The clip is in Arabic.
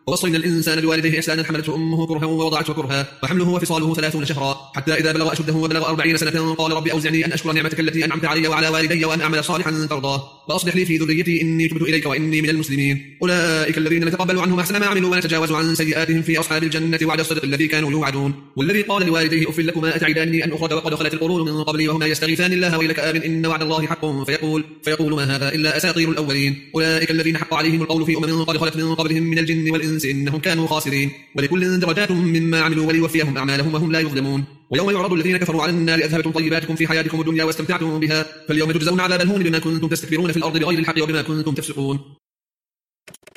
ووصينا الإنسان بوالديه إحسانا حملته أمه كرها ووضعته كرها وحمله وفصاله 30 شهرا حتى إذا بلغ أشده وبلغ 40 سنة قال رب أوزعني أن أشكر نعمتك التي أنعمت علي وعلى والدي وأن أعمل صالحا ترضاه وأصلح لي في ذريتي إني تبت إليك وإني من المسلمين. أولئك الذين نتقبل عنهم أحسن ما عملوا ونتجاوز عن سيئاتهم في أصحاب الجنة وعد الصدق الذي كانوا يوعدون. والذي قال لوالديه أف لكما أتعدانني أن أخرج وقد خلت القرون من قبلي وهما يستغيثان الله ويلك آمن إن وعد الله حق فيقول ما هذا إلا أساطير الأولين. أولئك الذين حق عليهم القول في قد خلت من قبلهم من الجن والإنس إنهم كانوا خاسرين. ولكل درجات مما عملوا وليوفيهم أعمالهم وهم لا يظلمون. ويوم يعرض الذين كفروا على النار أذهبتم طيباتكم في حياتكم الدنيا واستمتعتم بها فاليوم تجزون عذاب الهون بما كنتم تستكبرون في الأرض بغير الحق وبما كنتم تفسقون.